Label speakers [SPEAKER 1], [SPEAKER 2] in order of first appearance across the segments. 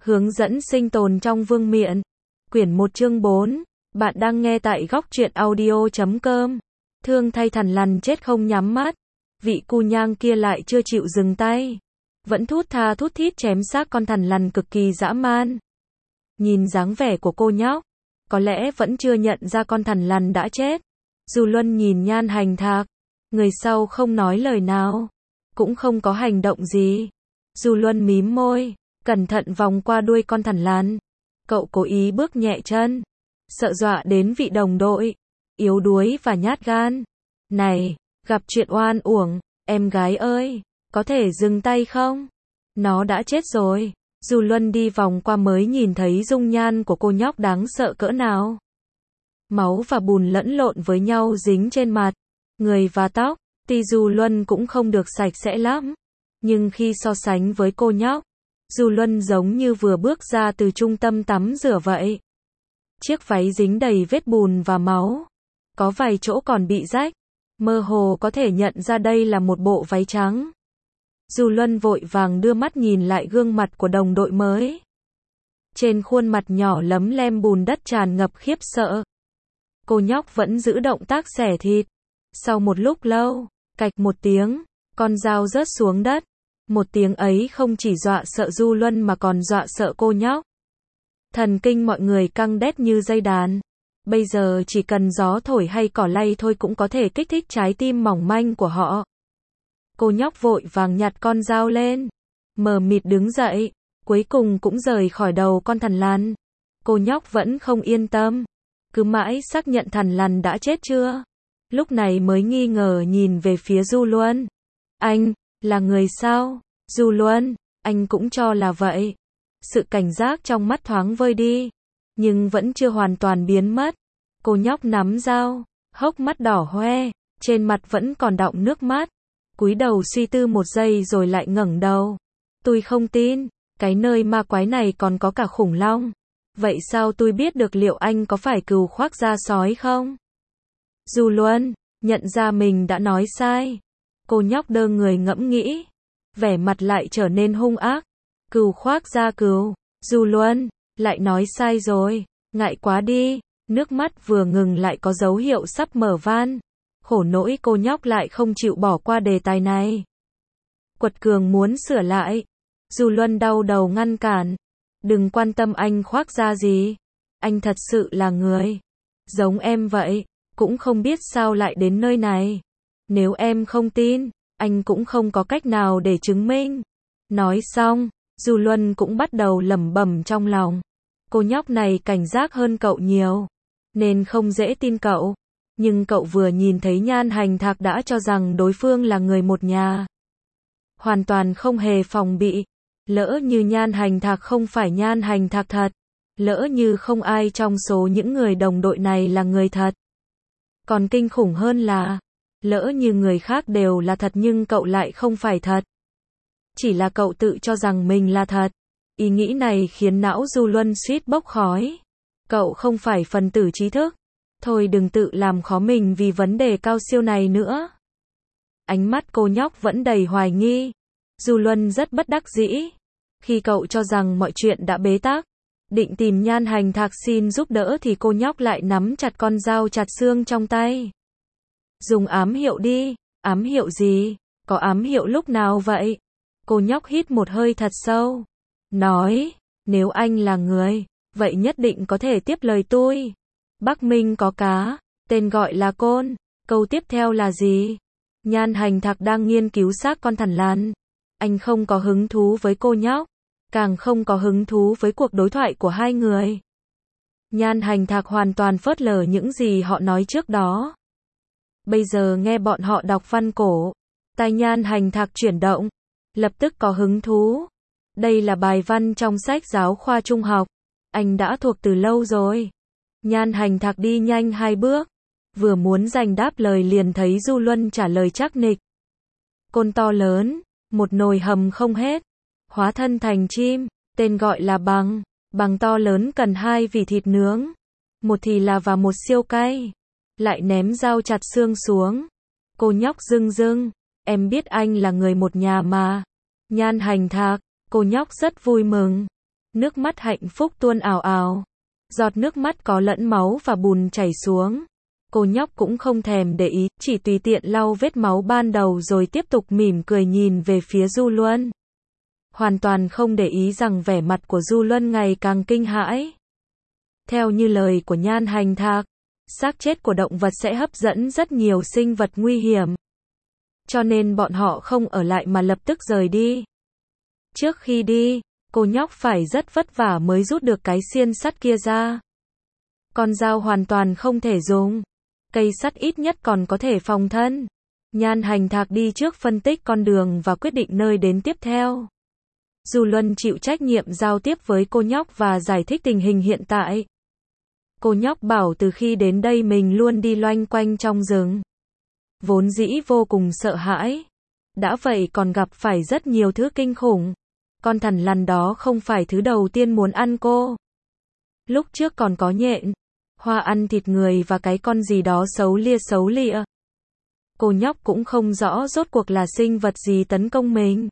[SPEAKER 1] Hướng dẫn sinh tồn trong vương miện. Quyển 1 chương 4. Bạn đang nghe tại góc truyện audio.com. Thương thay thằn lằn chết không nhắm mắt. Vị cu nhang kia lại chưa chịu dừng tay. Vẫn thút tha thút thít chém xác con thằn lằn cực kỳ dã man. Nhìn dáng vẻ của cô nhóc, có lẽ vẫn chưa nhận ra con thằn lằn đã chết. Du Luân nhìn Nhan Hành Thạc. Người sau không nói lời nào, cũng không có hành động gì. Du Luân mím môi, cẩn thận vòng qua đuôi con thằn lằn. Cậu cố ý bước nhẹ chân, sợ dọa đến vị đồng đội yếu đuối và nhát gan. Này, gặp chuyện oan uổng, em gái ơi, có thể dừng tay không? Nó đã chết rồi. Du Luân đi vòng qua mới nhìn thấy dung nhan của cô nhóc đáng sợ cỡ nào. Máu và bùn lẫn lộn với nhau dính trên mặt, người và tóc. Tuy Du Luân cũng không được sạch sẽ lắm, nhưng khi so sánh với cô nhóc, Du Luân giống như vừa bước ra từ trung tâm tắm rửa vậy. Chiếc váy dính đầy vết bùn và máu, có vài chỗ còn bị rách, mơ hồ có thể nhận ra đây là một bộ váy trắng. Du Luân vội vàng đưa mắt nhìn lại gương mặt của đồng đội mới. Trên khuôn mặt nhỏ lấm lem bùn đất tràn ngập khiếp sợ. Cô nhóc vẫn giữ động tác xẻ thịt. Sau một lúc lâu, cạch một tiếng, con dao rớt xuống đất. Một tiếng ấy không chỉ dọa sợ Du Luân mà còn dọa sợ cô nhóc. Thần kinh mọi người căng đét như dây đàn. Bây giờ chỉ cần gió thổi hay cỏ lay thôi cũng có thể kích thích trái tim mỏng manh của họ. Cô nhóc vội vàng nhặt con dao lên, mờ mịt đứng dậy, cuối cùng cũng rời khỏi đầu con thằn lằn. Cô nhóc vẫn không yên tâm, cứ mãi xác nhận thằn lằn đã chết chưa. Lúc này mới nghi ngờ nhìn về phía Du Luân. Anh, là người sao? Du Luân, anh cũng cho là vậy. Sự cảnh giác trong mắt thoáng vơi đi, nhưng vẫn chưa hoàn toàn biến mất. Cô nhóc nắm dao, hốc mắt đỏ hoe, trên mặt vẫn còn đọng nước mắt. Cúi đầu suy tư một giây rồi lại ngẩng đầu. Tôi không tin, cái nơi ma quái này còn có cả khủng long. Vậy sao tôi biết được liệu anh có phải cừu khoác da sói không? Du Luân, nhận ra mình đã nói sai. Cô nhóc đơ người ngẫm nghĩ, vẻ mặt lại trở nên hung ác. Cừu khoác da cừu. Du Luân, lại nói sai rồi, ngại quá đi. Nước mắt vừa ngừng lại có dấu hiệu sắp mở van. Khổ nỗi cô nhóc lại không chịu bỏ qua đề tài này. Quật cường muốn sửa lại. Du Luân đau đầu ngăn cản. Đừng quan tâm anh khoác da gì. Anh thật sự là người giống em vậy, cũng không biết sao lại đến nơi này. Nếu em không tin, anh cũng không có cách nào để chứng minh. Nói xong, Du Luân cũng bắt đầu lẩm bẩm trong lòng. Cô nhóc này cảnh giác hơn cậu nhiều, nên không dễ tin cậu. Nhưng cậu vừa nhìn thấy Nhan Hành Thạc đã cho rằng đối phương là người một nhà. Hoàn toàn không hề phòng bị. Lỡ như Nhan Hành Thạc không phải Nhan Hành Thạc thật. Lỡ như không ai trong số những người đồng đội này là người thật. Còn kinh khủng hơn là, lỡ như người khác đều là thật nhưng cậu lại không phải thật. Chỉ là cậu tự cho rằng mình là thật. Ý nghĩ này khiến não Du Luân suýt bốc khói. Cậu không phải phần tử trí thức. Thôi đừng tự làm khó mình vì vấn đề cao siêu này nữa. Ánh mắt cô nhóc vẫn đầy hoài nghi. Du Luân rất bất đắc dĩ. Khi cậu cho rằng mọi chuyện đã bế tắc, định tìm Nhan Hành Thạc xin giúp đỡ thì cô nhóc lại nắm chặt con dao chặt xương trong tay. Dùng ám hiệu đi. Ám hiệu gì? Có ám hiệu lúc nào vậy? Cô nhóc hít một hơi thật sâu. Nói, nếu anh là người, vậy nhất định có thể tiếp lời tôi. Bắc Minh có cá, tên gọi là Côn. Câu tiếp theo là gì? Nhan Hành Thạc đang nghiên cứu xác con thằn lằn. Anh không có hứng thú với cô nhóc, càng không có hứng thú với cuộc đối thoại của hai người. Nhan Hành Thạc hoàn toàn phớt lờ những gì họ nói trước đó. Bây giờ nghe bọn họ đọc văn cổ, tai Nhan Hành Thạc chuyển động, lập tức có hứng thú. Đây là bài văn trong sách giáo khoa trung học, anh đã thuộc từ lâu rồi. Nhan Hành Thạc đi nhanh 2 bước, vừa muốn giành đáp lời liền thấy Du Luân trả lời chắc nịch. Côn to lớn, một nồi hầm không hết, hóa thân thành chim, tên gọi là bằng. Bằng to lớn cần 2 vỉ thịt nướng, một thì là và một siêu cay. Lại ném dao chặt xương xuống. Cô nhóc rưng rưng, em biết anh là người một nhà mà. Nhan Hành Thạc, cô nhóc rất vui mừng. Nước mắt hạnh phúc tuôn ào ào. Giọt nước mắt có lẫn máu và bùn chảy xuống. Cô nhóc cũng không thèm để ý, chỉ tùy tiện lau vết máu ban đầu rồi tiếp tục mỉm cười nhìn về phía Du Luân. Hoàn toàn không để ý rằng vẻ mặt của Du Luân ngày càng kinh hãi. Theo như lời của Nhan Hành Thạc, xác chết của động vật sẽ hấp dẫn rất nhiều sinh vật nguy hiểm. Cho nên bọn họ không ở lại mà lập tức rời đi. Trước khi đi, cô nhóc phải rất vất vả mới rút được cái xiên sắt kia ra. Con dao hoàn toàn không thể dùng. Cây sắt ít nhất còn có thể phòng thân. Nhan Hành Thạc đi trước phân tích con đường và quyết định nơi đến tiếp theo. Du Luân chịu trách nhiệm giao tiếp với cô nhóc và giải thích tình hình hiện tại. Cô nhóc bảo từ khi đến đây mình luôn đi loanh quanh trong rừng. Vốn dĩ vô cùng sợ hãi. Đã vậy còn gặp phải rất nhiều thứ kinh khủng. Con thằn lằn đó không phải thứ đầu tiên muốn ăn cô. Lúc trước còn có nhện, hoa ăn thịt người và cái con gì đó xấu lịa. Cô nhóc cũng không rõ rốt cuộc là sinh vật gì tấn công mình.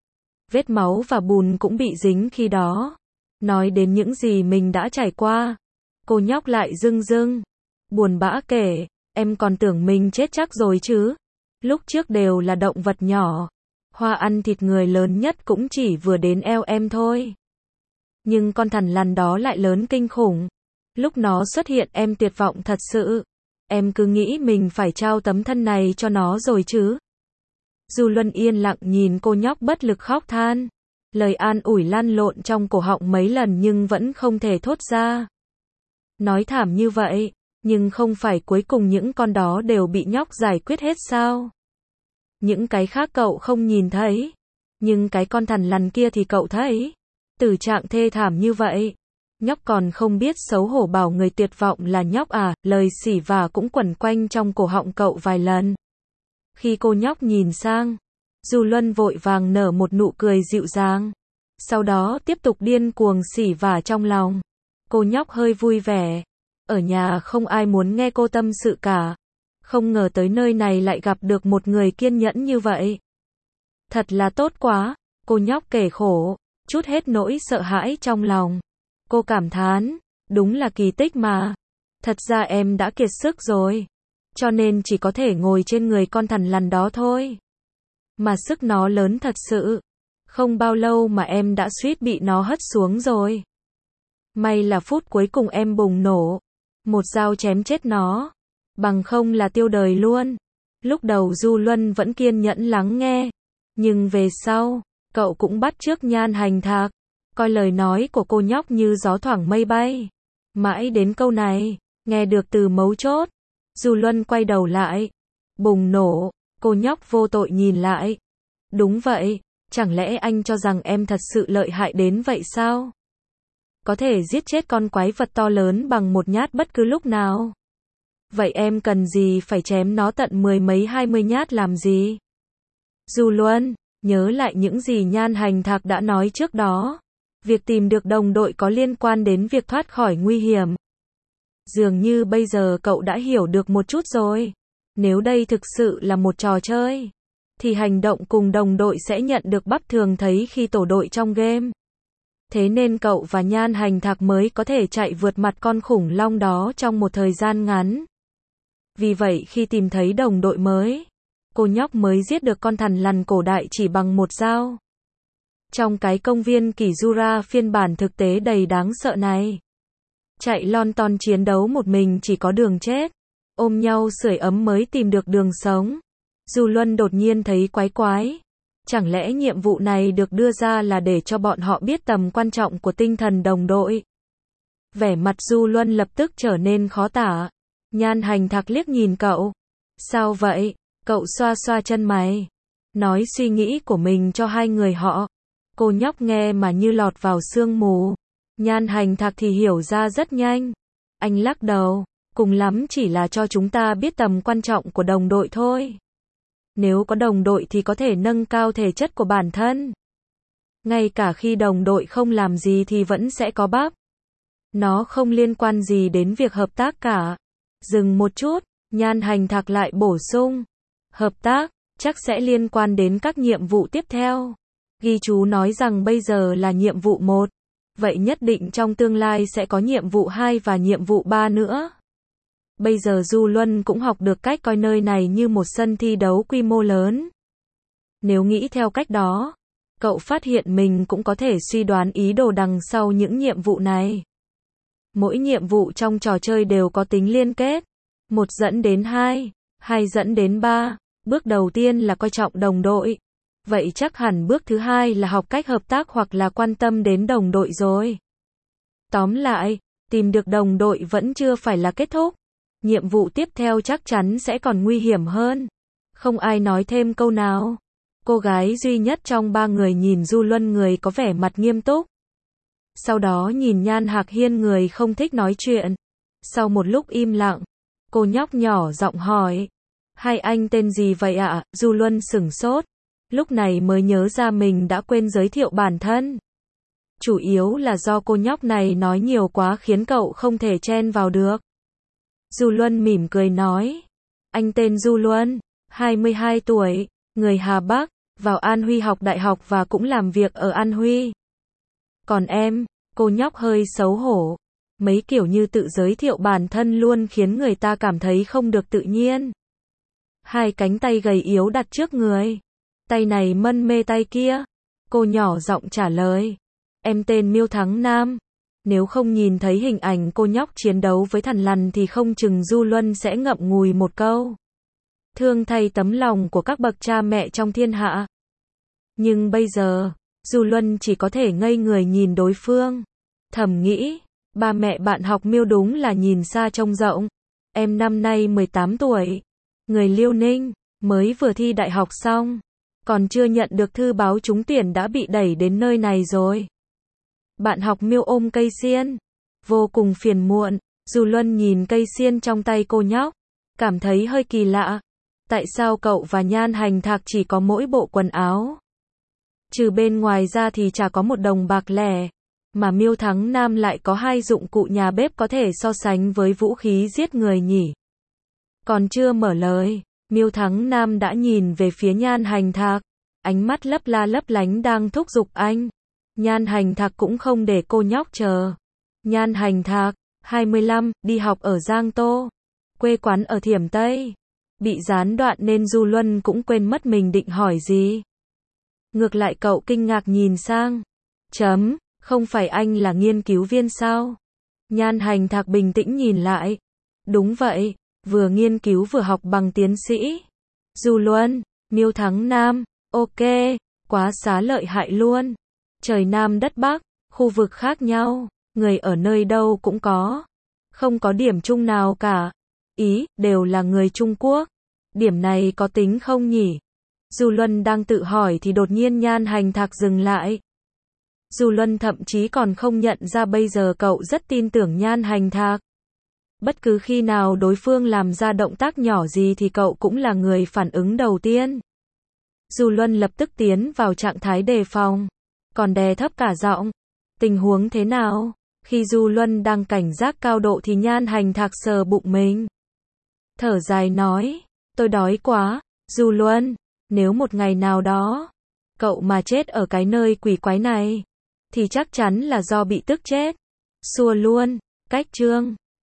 [SPEAKER 1] Vết máu và bùn cũng bị dính khi đó. Nói đến những gì mình đã trải qua, cô nhóc lại rưng rưng, buồn bã kể, em còn tưởng mình chết chắc rồi chứ. Lúc trước đều là động vật nhỏ. Hoa ăn thịt người lớn nhất cũng chỉ vừa đến eo em thôi. Nhưng con thằn lằn đó lại lớn kinh khủng. Lúc nó xuất hiện em tuyệt vọng thật sự. Em cứ nghĩ mình phải trao tấm thân này cho nó rồi chứ. Du Luân yên lặng nhìn cô nhóc bất lực khóc than. Lời an ủi lăn lộn trong cổ họng mấy lần nhưng vẫn không thể thốt ra. Nói thảm như vậy, nhưng không phải cuối cùng những con đó đều bị nhóc giải quyết hết sao? Những cái khác cậu không nhìn thấy, nhưng cái con thằn lằn kia thì cậu thấy. Tử trạng thê thảm như vậy, nhóc còn không biết xấu hổ bảo người tuyệt vọng là nhóc à, lời xỉ vả cũng quẩn quanh trong cổ họng cậu vài lần. Khi cô nhóc nhìn sang, Du Luân vội vàng nở một nụ cười dịu dàng, sau đó tiếp tục điên cuồng xỉ vả trong lòng. Cô nhóc hơi vui vẻ, ở nhà không ai muốn nghe cô tâm sự cả. Không ngờ tới nơi này lại gặp được một người kiên nhẫn như vậy. Thật là tốt quá, cô nhóc kể khổ, trút hết nỗi sợ hãi trong lòng. Cô cảm thán, đúng là kỳ tích mà. Thật ra em đã kiệt sức rồi, cho nên chỉ có thể ngồi trên người con thằn lằn đó thôi. Mà sức nó lớn thật sự. Không bao lâu mà em đã suýt bị nó hất xuống rồi. May là phút cuối cùng em bùng nổ, một dao chém chết nó. Bằng không là tiêu đời luôn. Lúc đầu Du Luân vẫn kiên nhẫn lắng nghe. Nhưng về sau, cậu cũng bắt chước Nhan Hành Thạc. Coi lời nói của cô nhóc như gió thoảng mây bay. Mãi đến câu này, nghe được từ mấu chốt. Du Luân quay đầu lại. Bùng nổ, cô nhóc vô tội nhìn lại. Đúng vậy, chẳng lẽ anh cho rằng em thật sự lợi hại đến vậy sao? Có thể giết chết con quái vật to lớn bằng một nhát bất cứ lúc nào. Vậy em cần gì phải chém nó tận 10 mấy 20 nhát làm gì? Du Luân, nhớ lại những gì Nhan Hành Thạc đã nói trước đó. Việc tìm được đồng đội có liên quan đến việc thoát khỏi nguy hiểm. Dường như bây giờ cậu đã hiểu được một chút rồi. Nếu đây thực sự là một trò chơi, thì hành động cùng đồng đội sẽ nhận được bắp thường thấy khi tổ đội trong game. Thế nên cậu và Nhan Hành Thạc mới có thể chạy vượt mặt con khủng long đó trong một thời gian ngắn. Vì vậy khi tìm thấy đồng đội mới, cô nhóc mới giết được con thằn lằn cổ đại chỉ bằng một dao. Trong cái công viên Kizura phiên bản thực tế đầy đáng sợ này, chạy lon ton chiến đấu một mình chỉ có đường chết, ôm nhau sưởi ấm mới tìm được đường sống. Du Luân đột nhiên thấy quái quái. Chẳng lẽ nhiệm vụ này được đưa ra là để cho bọn họ biết tầm quan trọng của tinh thần đồng đội? Vẻ mặt Du Luân lập tức trở nên khó tả. Nhan Hành Thạc liếc nhìn cậu. Sao vậy? Cậu xoa xoa chân mày, nói suy nghĩ của mình cho hai người họ. Cô nhóc nghe mà như lọt vào sương mù. Nhan Hành Thạc thì hiểu ra rất nhanh. Anh lắc đầu, cùng lắm chỉ là cho chúng ta biết tầm quan trọng của đồng đội thôi. Nếu có đồng đội thì có thể nâng cao thể chất của bản thân. Ngay cả khi đồng đội không làm gì thì vẫn sẽ có bắp. Nó không liên quan gì đến việc hợp tác cả. Dừng một chút, Nhan Hành Thạc lại bổ sung. Hợp tác, chắc sẽ liên quan đến các nhiệm vụ tiếp theo. Ghi chú nói rằng bây giờ là nhiệm vụ 1. vậy nhất định trong tương lai sẽ có nhiệm vụ 2 và nhiệm vụ 3 nữa. Bây giờ Du Luân cũng học được cách coi nơi này như một sân thi đấu quy mô lớn. Nếu nghĩ theo cách đó, cậu phát hiện mình cũng có thể suy đoán ý đồ đằng sau những nhiệm vụ này. Mỗi nhiệm vụ trong trò chơi đều có tính liên kết. 1 dẫn đến 2, 2 dẫn đến 3. Bước đầu tiên là coi trọng đồng đội. Vậy chắc hẳn bước thứ 2 là học cách hợp tác hoặc là quan tâm đến đồng đội rồi. Tóm lại, tìm được đồng đội vẫn chưa phải là kết thúc. Nhiệm vụ tiếp theo chắc chắn sẽ còn nguy hiểm hơn. Không ai nói thêm câu nào. Cô gái duy nhất trong 3 người nhìn Du Luân, người có vẻ mặt nghiêm túc. Sau đó nhìn Nhan Hạc Hiên, người không thích nói chuyện. Sau một lúc im lặng, cô nhóc nhỏ giọng hỏi. Hai anh tên gì vậy ạ? Du Luân sửng sốt. Lúc này mới nhớ ra mình đã quên giới thiệu bản thân. Chủ yếu là do cô nhóc này nói nhiều quá khiến cậu không thể chen vào được. Du Luân mỉm cười nói. Anh tên Du Luân, 22 tuổi, người Hà Bắc, vào An Huy học đại học và cũng làm việc ở An Huy. Còn em, cô nhóc hơi xấu hổ. Mấy kiểu như tự giới thiệu bản thân luôn khiến người ta cảm thấy không được tự nhiên. Hai cánh tay gầy yếu đặt trước người. Tay này mân mê tay kia. Cô nhỏ giọng trả lời. Em tên Miêu Thắng Nam. Nếu không nhìn thấy hình ảnh cô nhóc chiến đấu với thằn lằn thì không chừng Du Luân sẽ ngậm ngùi một câu. Thương thay tấm lòng của các bậc cha mẹ trong thiên hạ. Nhưng bây giờ, Du Luân chỉ có thể ngây người nhìn đối phương. Thầm nghĩ, ba mẹ bạn học Miêu đúng là nhìn xa trông rộng. Em năm nay 18 tuổi. Người Liêu Ninh, mới vừa thi đại học xong. Còn chưa nhận được thư báo trúng tuyển đã bị đẩy đến nơi này rồi. Bạn học Miêu ôm cây xiên. Vô cùng phiền muộn. Du Luân nhìn cây xiên trong tay cô nhóc. Cảm thấy hơi kỳ lạ. Tại sao cậu và Nhan Hành Thạc chỉ có mỗi bộ quần áo? Trừ bên ngoài ra thì chả có một đồng bạc lẻ. Mà Miêu Thắng Nam lại có 2 dụng cụ nhà bếp có thể so sánh với vũ khí giết người nhỉ? Còn chưa mở lời, Miêu Thắng Nam đã nhìn về phía Nhan Hành Thạc. Ánh mắt lấp la lấp lánh đang thúc giục anh. Nhan Hành Thạc cũng không để cô nhóc chờ. Nhan Hành Thạc, 25, đi học ở Giang Tô. Quê quán ở Thiểm Tây. Bị gián đoạn nên Du Luân cũng quên mất mình định hỏi gì. Ngược lại cậu kinh ngạc nhìn sang. Không phải anh là nghiên cứu viên sao? Nhan Hành Thạc bình tĩnh nhìn lại. Đúng vậy, vừa nghiên cứu vừa học bằng tiến sĩ. Du Luân, Miêu Thắng Nam, ok, quá xá lợi hại luôn. Trời Nam đất Bắc, khu vực khác nhau, người ở nơi đâu cũng có. Không có điểm chung nào cả. Ý, đều là người Trung Quốc. Điểm này có tính không nhỉ? Du Luân đang tự hỏi thì đột nhiên Nhan Hành Thạc dừng lại. Du Luân thậm chí còn không nhận ra bây giờ cậu rất tin tưởng Nhan Hành Thạc. Bất cứ khi nào đối phương làm ra động tác nhỏ gì thì cậu cũng là người phản ứng đầu tiên. Du Luân lập tức tiến vào trạng thái đề phòng, còn đè thấp cả giọng. Tình huống thế nào? Khi Du Luân đang cảnh giác cao độ thì Nhan Hành Thạc sờ bụng mình. Thở dài nói, tôi đói quá. Du Luân, nếu một ngày nào đó, cậu mà chết ở cái nơi quỷ quái này, thì chắc chắn là do bị tức chết. Xua luôn, cách chương.